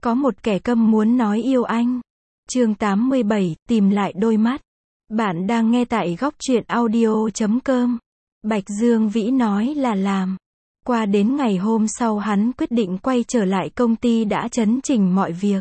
Có một kẻ câm muốn nói yêu anh. Chương 87, tìm lại đôi mắt. Bạn đang nghe tại góc truyện audio.com. Bạch Dương Vĩ nói là làm. Qua đến ngày hôm sau hắn quyết định quay trở lại công ty đã chấn chỉnh mọi việc.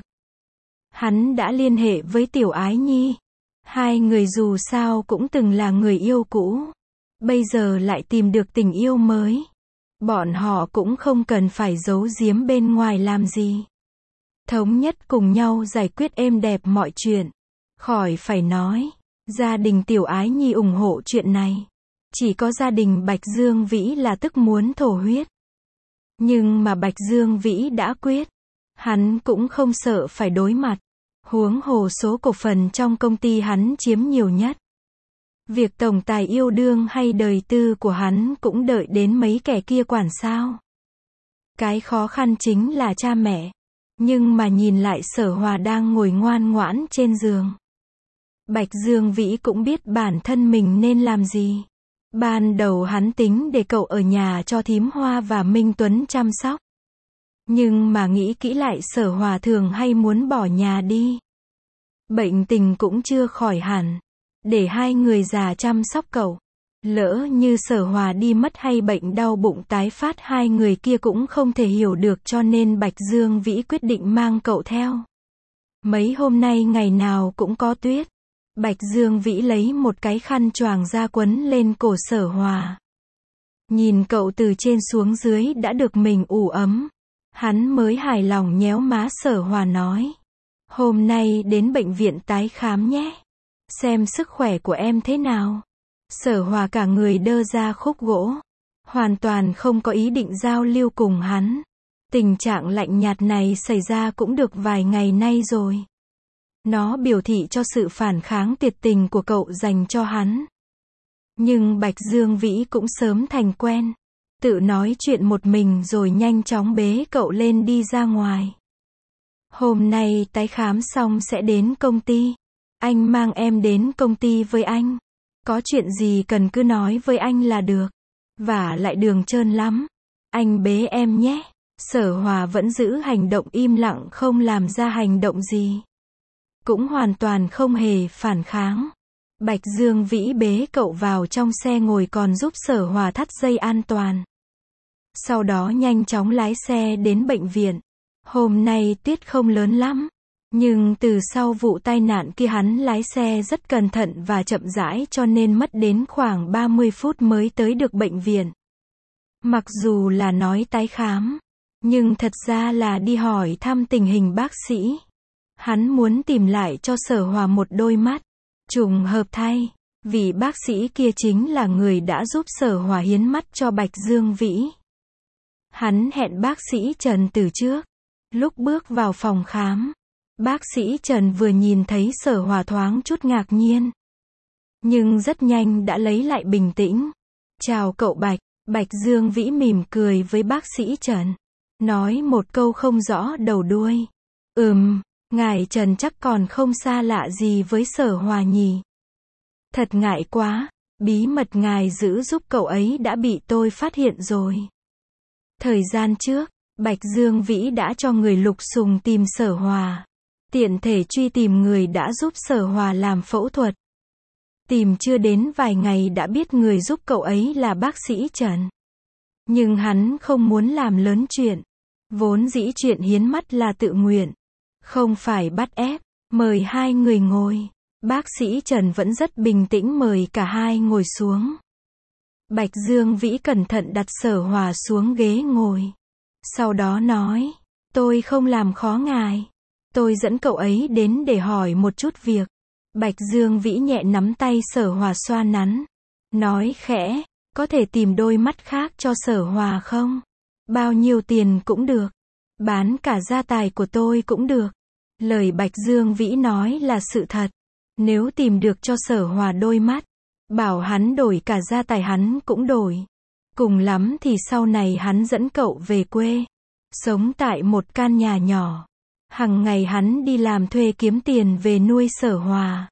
Hắn đã liên hệ với Tiểu Ái Nhi. Hai người dù sao cũng từng là người yêu cũ. Bây giờ lại tìm được tình yêu mới. Bọn họ cũng không cần phải giấu giếm bên ngoài làm gì. Thống nhất cùng nhau giải quyết êm đẹp mọi chuyện. Khỏi phải nói, gia đình Tiểu Ái Nhi ủng hộ chuyện này. Chỉ có gia đình Bạch Dương Vĩ là tức muốn thổ huyết. Nhưng mà Bạch Dương Vĩ đã quyết. Hắn cũng không sợ phải đối mặt. Huống hồ số cổ phần trong công ty hắn chiếm nhiều nhất. Việc tổng tài yêu đương hay đời tư của hắn cũng đợi đến mấy kẻ kia quản sao. Cái khó khăn chính là cha mẹ. Nhưng mà nhìn lại Sở Hòa đang ngồi ngoan ngoãn trên giường. Bạch Dương Vĩ cũng biết bản thân mình nên làm gì. Ban đầu hắn tính để cậu ở nhà cho Thím Hoa và Minh Tuấn chăm sóc. Nhưng mà nghĩ kỹ lại Sở Hòa thường hay muốn bỏ nhà đi. Bệnh tình cũng chưa khỏi hẳn. Để hai người già chăm sóc cậu. Lỡ như Sở Hòa đi mất hay bệnh đau bụng tái phát hai người kia cũng không thể hiểu được cho nên Bạch Dương Vĩ quyết định mang cậu theo. Mấy hôm nay ngày nào cũng có tuyết. Bạch Dương Vĩ lấy một cái khăn choàng ra quấn lên cổ Sở Hòa. Nhìn cậu từ trên xuống dưới đã được mình ủ ấm. Hắn mới hài lòng nhéo má Sở Hòa nói. Hôm nay đến bệnh viện tái khám nhé. Xem sức khỏe của em thế nào. Sở Hòa cả người đơ ra khúc gỗ. Hoàn toàn không có ý định giao lưu cùng hắn. Tình trạng lạnh nhạt này xảy ra cũng được vài ngày nay rồi. Nó biểu thị cho sự phản kháng tuyệt tình của cậu dành cho hắn. Nhưng Bạch Dương Vĩ cũng sớm thành quen. Tự nói chuyện một mình rồi nhanh chóng bế cậu lên đi ra ngoài. Hôm nay tái khám xong sẽ đến công ty. Anh mang em đến công ty với anh. Có chuyện gì cần cứ nói với anh là được. Vả lại đường trơn lắm. Anh bế em nhé. Sở Hòa vẫn giữ hành động im lặng không làm ra hành động gì. Cũng hoàn toàn không hề phản kháng. Bạch Dương Vĩ bế cậu vào trong xe ngồi còn giúp Sở Hòa thắt dây an toàn. Sau đó nhanh chóng lái xe đến bệnh viện. Hôm nay tuyết không lớn lắm. Nhưng từ sau vụ tai nạn kia hắn lái xe rất cẩn thận và chậm rãi cho nên mất đến khoảng 30 phút mới tới được bệnh viện. Mặc dù là nói tái khám, nhưng thật ra là đi hỏi thăm tình hình bác sĩ. Hắn muốn tìm lại cho Sở Hòa một đôi mắt. Trùng hợp thay, vì bác sĩ kia chính là người đã giúp Sở Hòa hiến mắt cho Bạch Dương Vĩ. Hắn hẹn bác sĩ Trần từ trước. Lúc bước vào phòng khám, bác sĩ Trần vừa nhìn thấy Sở Hòa thoáng chút ngạc nhiên. Nhưng rất nhanh đã lấy lại bình tĩnh. Chào cậu Bạch. Bạch Dương Vĩ mỉm cười với bác sĩ Trần. Nói một câu không rõ đầu đuôi. Ngài Trần chắc còn không xa lạ gì với Sở Hòa nhỉ. Thật ngại quá, bí mật ngài giữ giúp cậu ấy đã bị tôi phát hiện rồi. Thời gian trước, Bạch Dương Vĩ đã cho người lục sùng tìm Sở Hòa. Tiện thể truy tìm người đã giúp Sở Hòa làm phẫu thuật. Tìm chưa đến vài ngày đã biết người giúp cậu ấy là bác sĩ Trần. Nhưng hắn không muốn làm lớn chuyện. Vốn dĩ chuyện hiến mắt là tự nguyện. Không phải bắt ép. Mời hai người ngồi. Bác sĩ Trần vẫn rất bình tĩnh mời cả hai ngồi xuống. Bạch Dương Vĩ cẩn thận đặt Sở Hòa xuống ghế ngồi. Sau đó nói. Tôi không làm khó ngài. Tôi dẫn cậu ấy đến để hỏi một chút việc. Bạch Dương Vĩ nhẹ nắm tay Sở Hòa xoa nắn. Nói khẽ. Có thể tìm đôi mắt khác cho Sở Hòa không? Bao nhiêu tiền cũng được. Bán cả gia tài của tôi cũng được. Lời Bạch Dương Vĩ nói là sự thật. Nếu tìm được cho Sở Hòa đôi mắt, bảo hắn đổi cả gia tài hắn cũng đổi. Cùng lắm thì sau này hắn dẫn cậu về quê. Sống tại một căn nhà nhỏ. Hằng ngày hắn đi làm thuê kiếm tiền về nuôi Sở Hòa.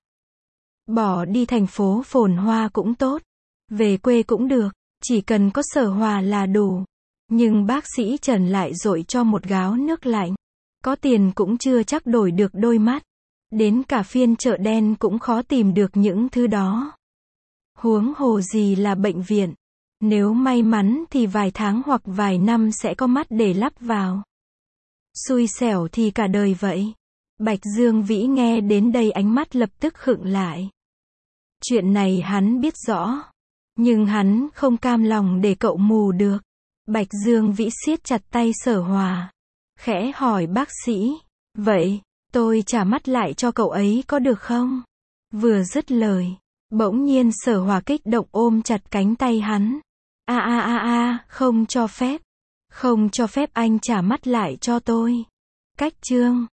Bỏ đi thành phố phồn hoa cũng tốt. Về quê cũng được. Chỉ cần có Sở Hòa là đủ. Nhưng bác sĩ Trần lại dội cho một gáo nước lạnh. Có tiền cũng chưa chắc đổi được đôi mắt. Đến cả phiên chợ đen cũng khó tìm được những thứ đó. Huống hồ gì là bệnh viện. Nếu may mắn thì vài tháng hoặc vài năm sẽ có mắt để lắp vào. Xui xẻo thì cả đời vậy. Bạch Dương Vĩ nghe đến đây ánh mắt lập tức khựng lại. Chuyện này hắn biết rõ. Nhưng hắn không cam lòng để cậu mù được. Bạch Dương Vĩ siết chặt tay Sở Hòa. Khẽ hỏi bác sĩ. Vậy, tôi trả mắt lại cho cậu ấy có được không? Vừa dứt lời. Bỗng nhiên Sở Hòa kích động ôm chặt cánh tay hắn. Không cho phép. Không cho phép anh trả mắt lại cho tôi. Cách chương